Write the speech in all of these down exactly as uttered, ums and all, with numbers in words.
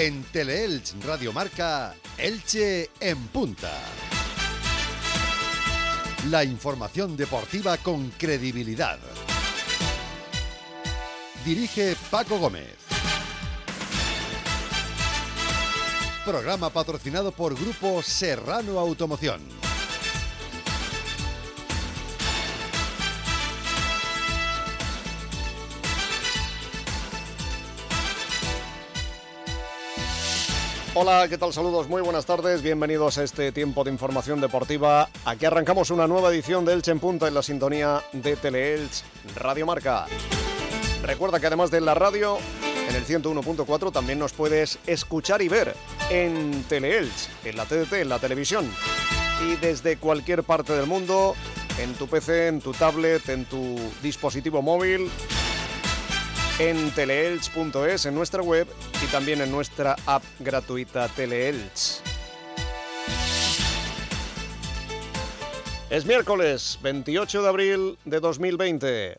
En Teleelch Radio Marca, Elche en punta. La información deportiva con credibilidad. Dirige Paco Gómez. Programa patrocinado por Grupo Serrano Automoción. Hola, ¿qué tal? Saludos, muy buenas tardes, bienvenidos a este tiempo de información deportiva. Aquí arrancamos una nueva edición de Elche en Punta en la sintonía de Teleelch Radio Marca. Recuerda que además de la radio, en el ciento uno punto cuatro también nos puedes escuchar y ver en Teleelch, en la T D T, en la televisión. Y desde cualquier parte del mundo, en tu P C, en tu tablet, en tu dispositivo móvil, en teleelch punto es, en nuestra web y también en nuestra app gratuita Teleelch. Es miércoles veintiocho de abril de dos mil veinte.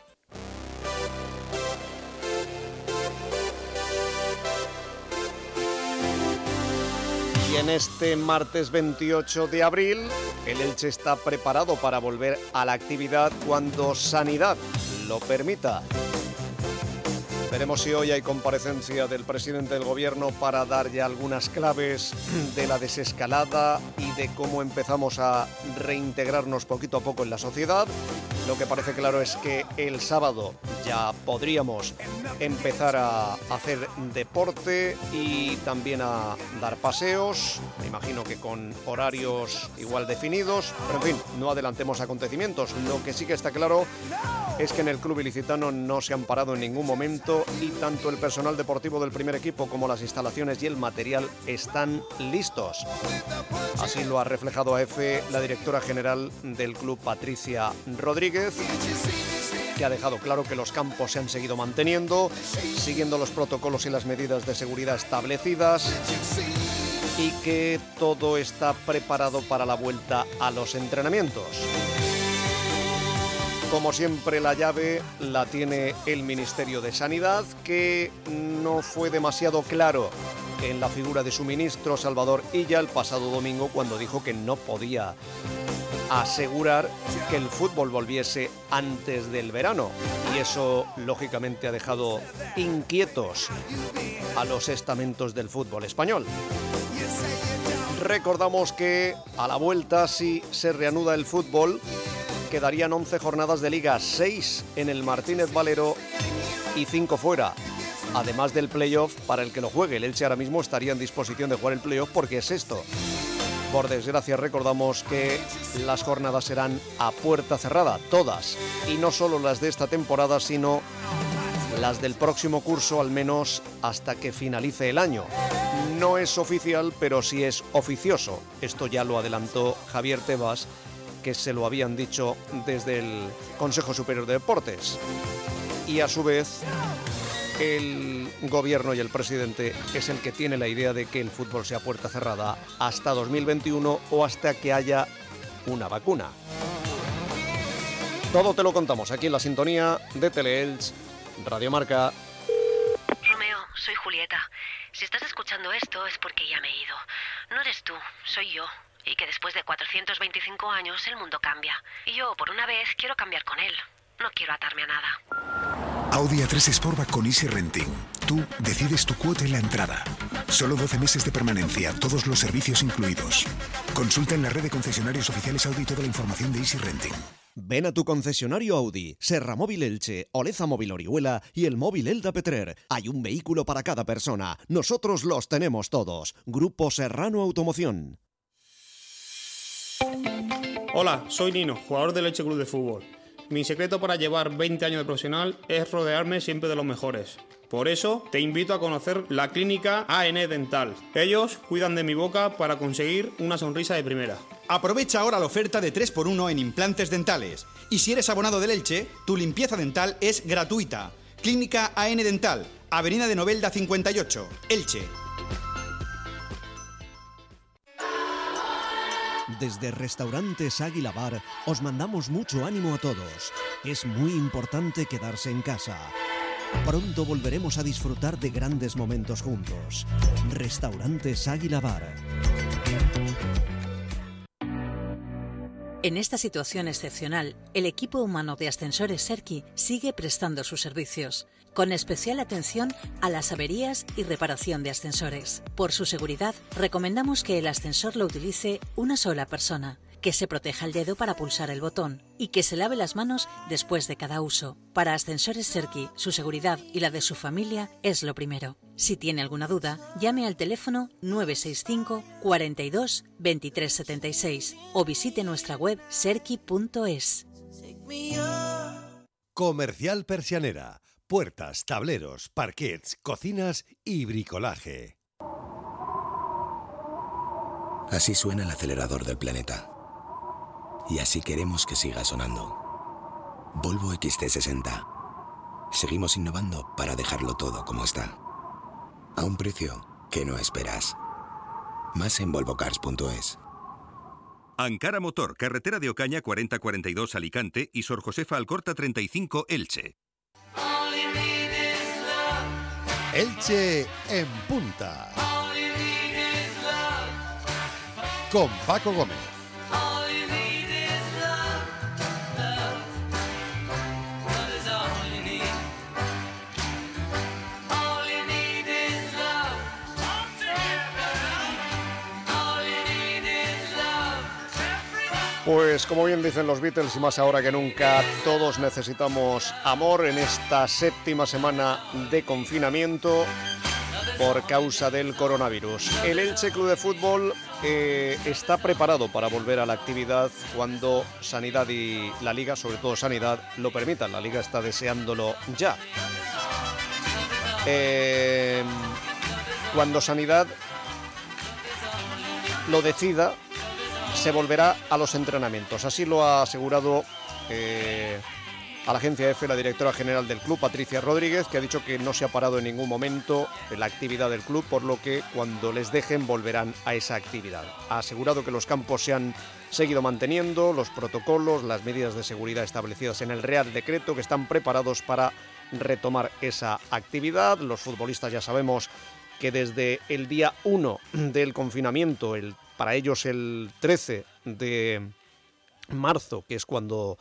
Y en este martes veintiocho de abril, el Elche está preparado para volver a la actividad cuando Sanidad lo permita. Veremos si hoy hay comparecencia del presidente del gobierno para dar ya algunas claves de la desescalada y de cómo empezamos a reintegrarnos poquito a poco en la sociedad. Lo que parece claro es que el sábado ya podríamos empezar a hacer deporte y también a dar paseos, me imagino que con horarios igual definidos, pero en fin, no adelantemos acontecimientos. Lo que sí que está claro es que en el club ilicitano no se han parado en ningún momento y tanto el personal deportivo del primer equipo como las instalaciones y el material están listos. Así lo ha reflejado a EFE la directora general del club, Patricia Rodríguez, que ha dejado claro que los campos se han seguido manteniendo, siguiendo los protocolos y las medidas de seguridad establecidas y que todo está preparado para la vuelta a los entrenamientos. Como siempre, la llave la tiene el Ministerio de Sanidad, que no fue demasiado claro en la figura de su ministro Salvador Illa el pasado domingo, cuando dijo que no podía asegurar que el fútbol volviese antes del verano. Y eso, lógicamente, ha dejado inquietos a los estamentos del fútbol español. Recordamos que a la vuelta, si se reanuda el fútbol, quedarían once jornadas de Liga, seis en el Martínez Valero y cinco fuera. Además del playoff para el que lo juegue. El Elche ahora mismo estaría en disposición de jugar el playoff porque es esto. Por desgracia, recordamos que las jornadas serán a puerta cerrada, todas. Y no solo las de esta temporada, sino las del próximo curso, al menos hasta que finalice el año. No es oficial, pero sí es oficioso. Esto ya lo adelantó Javier Tebas, que se lo habían dicho desde el Consejo Superior de Deportes. Y a su vez, el gobierno y el presidente es el que tiene la idea de que el fútbol sea puerta cerrada hasta dos mil veintiuno o hasta que haya una vacuna. Todo te lo contamos aquí en la sintonía de Teleelch Radio Marca. Romeo, soy Julieta. Si estás escuchando esto es porque ya me he ido. No eres tú, soy yo. Y que después de cuatrocientos veinticinco años el mundo cambia. Y yo, por una vez, quiero cambiar con él. No quiero atarme a nada. Audi A tres Sportback con Easy Renting. Tú decides tu cuota en la entrada. Solo doce meses de permanencia, todos los servicios incluidos. Consulta en la red de concesionarios oficiales Audi toda la información de Easy Renting. Ven a tu concesionario Audi, Serra Móvil Elche, Oleza Móvil Orihuela y el Móvil Elda Petrer. Hay un vehículo para cada persona. Nosotros los tenemos todos. Grupo Serrano Automoción. Hola, soy Nino, jugador del Elche Club de Fútbol. Mi secreto para llevar veinte años de profesional es rodearme siempre de los mejores. Por eso, te invito a conocer la clínica A N Dental. Ellos cuidan de mi boca para conseguir una sonrisa de primera. Aprovecha ahora la oferta de tres por uno en implantes dentales. Y si eres abonado del Elche, tu limpieza dental es gratuita. Clínica A N Dental, Avenida de Novelda cincuenta y ocho, Elche. Desde Restaurantes Águila Bar os mandamos mucho ánimo a todos. Es muy importante quedarse en casa. Pronto volveremos a disfrutar de grandes momentos juntos. Restaurantes Águila Bar. En esta situación excepcional, el equipo humano de Ascensores Serki sigue prestando sus servicios, con especial atención a las averías y reparación de ascensores. Por su seguridad, recomendamos que el ascensor lo utilice una sola persona, que se proteja el dedo para pulsar el botón y que se lave las manos después de cada uso. Para Ascensores Serki, su seguridad y la de su familia es lo primero. Si tiene alguna duda, llame al teléfono nueve seis cinco, cuarenta y dos, veintitrés setenta y seis o visite nuestra web serki punto es. Comercial Persianera. Puertas, tableros, parquets, cocinas y bricolaje. Así suena el acelerador del planeta. Y así queremos que siga sonando. Volvo X C sesenta. Seguimos innovando para dejarlo todo como está. A un precio que no esperas. Más en volvocars punto es. Ankara Motor, carretera de Ocaña cuarenta cuarenta y dos Alicante y Sor Josefa Alcorta treinta y cinco Elche. Elche en punta. Con Paco Gómez. Pues como bien dicen los Beatles y más ahora que nunca, todos necesitamos amor en esta séptima semana de confinamiento por causa del coronavirus. El Elche Club de Fútbol eh, está preparado para volver a la actividad cuando Sanidad y la Liga, sobre todo Sanidad, lo permitan. La Liga está deseándolo ya. Eh, cuando Sanidad lo decida, se volverá a los entrenamientos. Así lo ha asegurado eh, a la agencia EFE la directora general del club, Patricia Rodríguez, que ha dicho que no se ha parado en ningún momento la actividad del club, por lo que cuando les dejen volverán a esa actividad. Ha asegurado que los campos se han seguido manteniendo, los protocolos, las medidas de seguridad establecidas en el Real Decreto, que están preparados para retomar esa actividad. Los futbolistas ya sabemos que desde el día uno del confinamiento, el para ellos el trece de marzo, que es cuando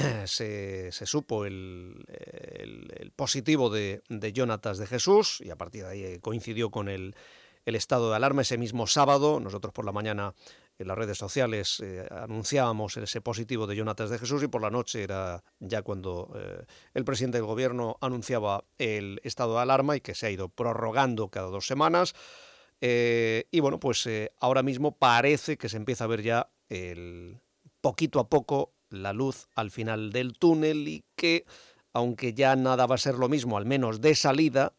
se, se supo el, el, el positivo de, de Jonatas de Jesús, y a partir de ahí coincidió con el, el estado de alarma. Ese mismo sábado, nosotros por la mañana en las redes sociales eh, anunciábamos ese positivo de Jonatas de Jesús, y por la noche era ya cuando eh, el presidente del gobierno anunciaba el estado de alarma, y que se ha ido prorrogando cada dos semanas. Eh, y bueno, pues eh, ahora mismo parece que se empieza a ver ya el, poquito a poco la luz al final del túnel, y que aunque ya nada va a ser lo mismo, al menos de salida,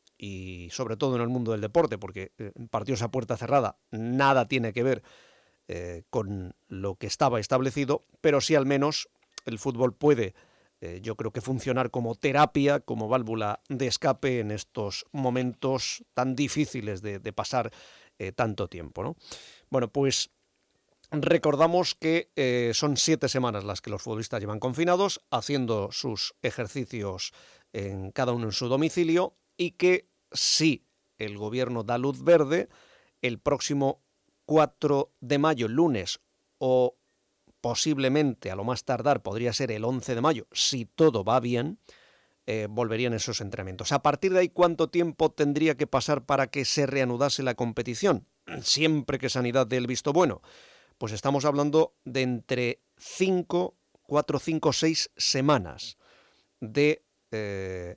y sobre todo en el mundo del deporte, porque eh, partidos a puerta cerrada nada tiene que ver eh, con lo que estaba establecido, pero sí al menos el fútbol puede, Eh, yo creo que funcionar como terapia, como válvula de escape en estos momentos tan difíciles de, de pasar eh, tanto tiempo, ¿no? Bueno, pues recordamos que eh, son siete semanas las que los futbolistas llevan confinados, haciendo sus ejercicios en cada uno en su domicilio, y que si el gobierno da luz verde, el próximo cuatro de mayo, lunes, o posiblemente, a lo más tardar, podría ser el once de mayo, si todo va bien, eh, volverían esos entrenamientos. A partir de ahí, ¿cuánto tiempo tendría que pasar para que se reanudase la competición? Siempre que Sanidad dé el visto bueno. Pues estamos hablando de entre cinco, cuatro, cinco, seis semanas de eh,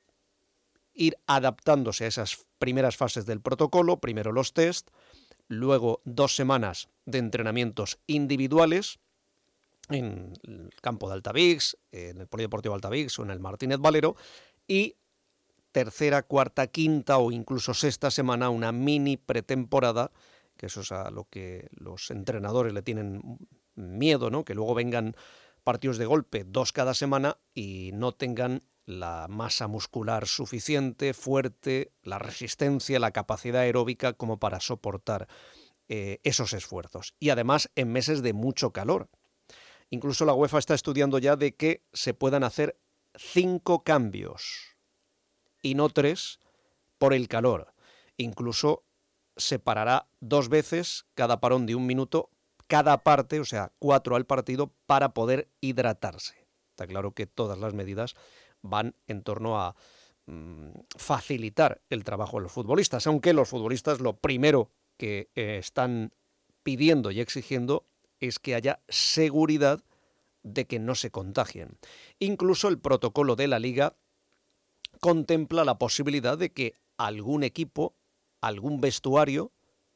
ir adaptándose a esas primeras fases del protocolo, primero los test, luego dos semanas de entrenamientos individuales, en el campo de Altavix, en el Polideportivo Altavix o en el Martínez Valero, y tercera, cuarta, quinta o incluso sexta semana una mini pretemporada, que eso es a lo que los entrenadores le tienen miedo, ¿no? Que luego vengan partidos de golpe, dos cada semana, y no tengan la masa muscular suficiente, fuerte, la resistencia, la capacidad aeróbica como para soportar eh, esos esfuerzos. Y además en meses de mucho calor. Incluso la UEFA está estudiando ya de que se puedan hacer cinco cambios y no tres por el calor. Incluso se parará dos veces cada parón de un minuto, cada parte, o sea, cuatro al partido, para poder hidratarse. Está claro que todas las medidas van en torno a mmm, facilitar el trabajo de los futbolistas, aunque los futbolistas lo primero que eh, están pidiendo y exigiendo es que haya seguridad de que no se contagien. Incluso el protocolo de la Liga contempla la posibilidad de que algún equipo, algún vestuario,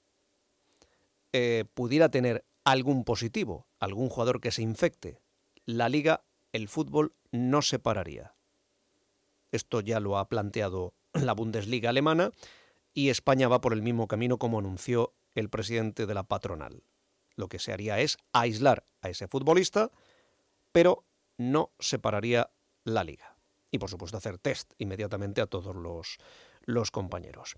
eh, pudiera tener algún positivo, algún jugador que se infecte. La Liga, el fútbol, no se pararía. Esto ya lo ha planteado la Bundesliga alemana y España va por el mismo camino, como anunció el presidente de la patronal. Lo que se haría es aislar a ese futbolista, pero no separaría la Liga. Y, por supuesto, hacer test inmediatamente a todos los, los compañeros.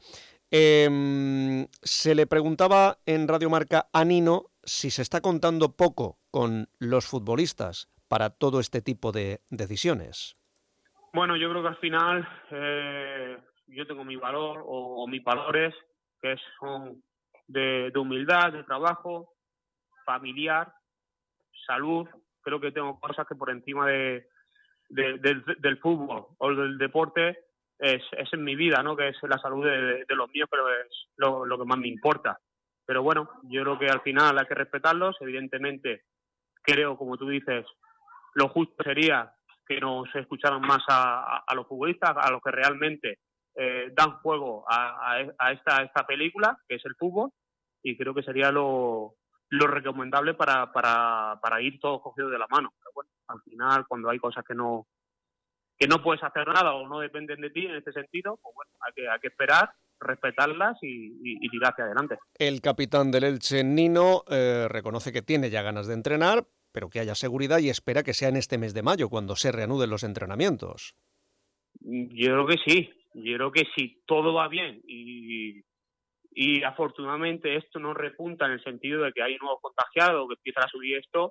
Eh, se le preguntaba en Radio Marca a Nino si se está contando poco con los futbolistas para todo este tipo de decisiones. Bueno, yo creo que al final eh, yo tengo mi valor o, o mis valores, que son de, de humildad, de trabajo, familiar, salud. Creo que tengo cosas que por encima de, de, de, del fútbol o del deporte es, es en mi vida, ¿no? Que es la salud de, de los míos, pero es lo, lo que más me importa. Pero bueno, yo creo que al final hay que respetarlos. Evidentemente, creo, como tú dices, lo justo sería que nos escucharan más a, a, a los futbolistas, a los que realmente eh, dan juego a, a, a, esta, a esta película, que es el fútbol, y creo que sería lo, lo recomendable para, para, para ir todos cogidos de la mano. Pero bueno, al final, cuando hay cosas que no que no puedes hacer nada o no dependen de ti en este sentido, pues bueno, hay que, hay que esperar, respetarlas y, y, y tirar hacia adelante. El capitán del Elche, Nino, eh, reconoce que tiene ya ganas de entrenar, pero que haya seguridad y espera que sea en este mes de mayo, cuando se reanuden los entrenamientos. Yo creo que sí, yo creo que si todo va bien y, y afortunadamente esto no repunta en el sentido de que hay nuevos contagiados, que empieza a subir esto,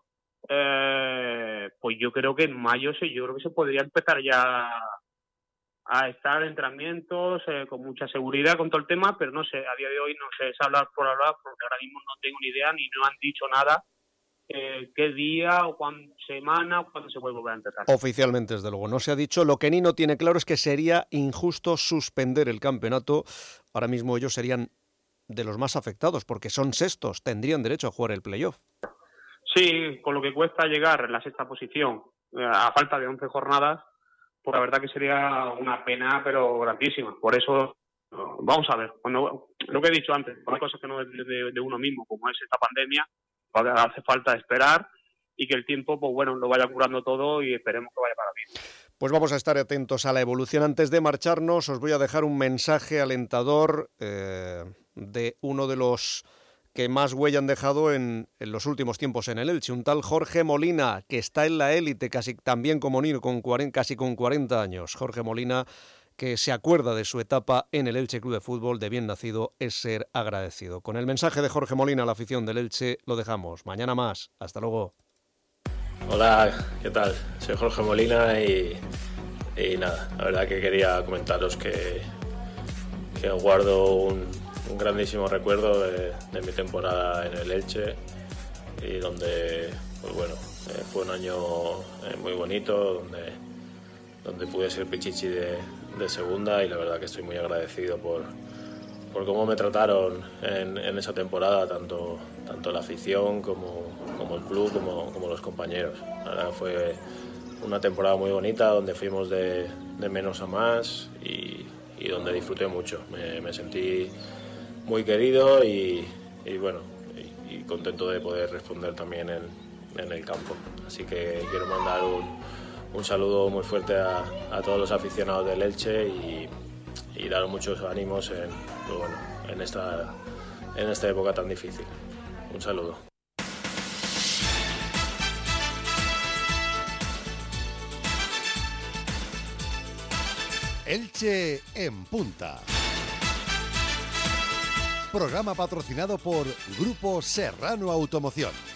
eh, pues yo creo que en mayo se, yo creo que se podría empezar ya a estar en entrenamientos eh, con mucha seguridad con todo el tema, pero no sé, a día de hoy no sé, es hablar por hablar, porque ahora mismo no tengo ni idea ni no han dicho nada. Eh, qué día o cuándo semana o cuándo se puede volver a empezar. Oficialmente, desde luego, no se ha dicho. Lo que Nino tiene claro es que sería injusto suspender el campeonato. Ahora mismo ellos serían de los más afectados porque son sextos, tendrían derecho a jugar el playoff. Sí, con lo que cuesta llegar en la sexta posición eh, a falta de once jornadas, pues la verdad que sería una pena pero grandísima. Por eso vamos a ver, cuando lo que he dicho antes, hay cosas que no dependen de, de uno mismo, como es esta pandemia. Hace falta esperar y que el tiempo, pues bueno, lo vaya curando todo y esperemos que vaya para bien. Pues vamos a estar atentos a la evolución. Antes de marcharnos, os voy a dejar un mensaje alentador eh, de uno de los que más huella han dejado en, en los últimos tiempos en el Elche, un tal Jorge Molina, que está en la élite casi también como Nino, con cuarenta, casi con cuarenta años. Jorge Molina, que se acuerda de su etapa en el Elche Club de Fútbol, de bien nacido es ser agradecido. Con el mensaje de Jorge Molina a la afición del Elche lo dejamos. Mañana más. Hasta luego. Hola, ¿qué tal? Soy Jorge Molina y, y nada, la verdad que quería comentaros que, que guardo un, un grandísimo recuerdo de, de mi temporada en el Elche y donde, pues bueno, eh, fue un año eh, muy bonito, donde, donde pude ser pichichi de de segunda y la verdad que estoy muy agradecido por, por cómo me trataron en, en esa temporada, tanto, tanto la afición como, como el club, como, como los compañeros. La verdad fue una temporada muy bonita donde fuimos de, de menos a más y, y donde disfruté mucho. Me, me sentí muy querido y, y bueno, y, y contento de poder responder también en, en el campo. Así que quiero mandar un Un saludo muy fuerte a, a todos los aficionados del Elche y, y dar muchos ánimos en, pues bueno, en, esta, en esta época tan difícil. Un saludo. Elche en Punta. Programa patrocinado por Grupo Serrano Automoción.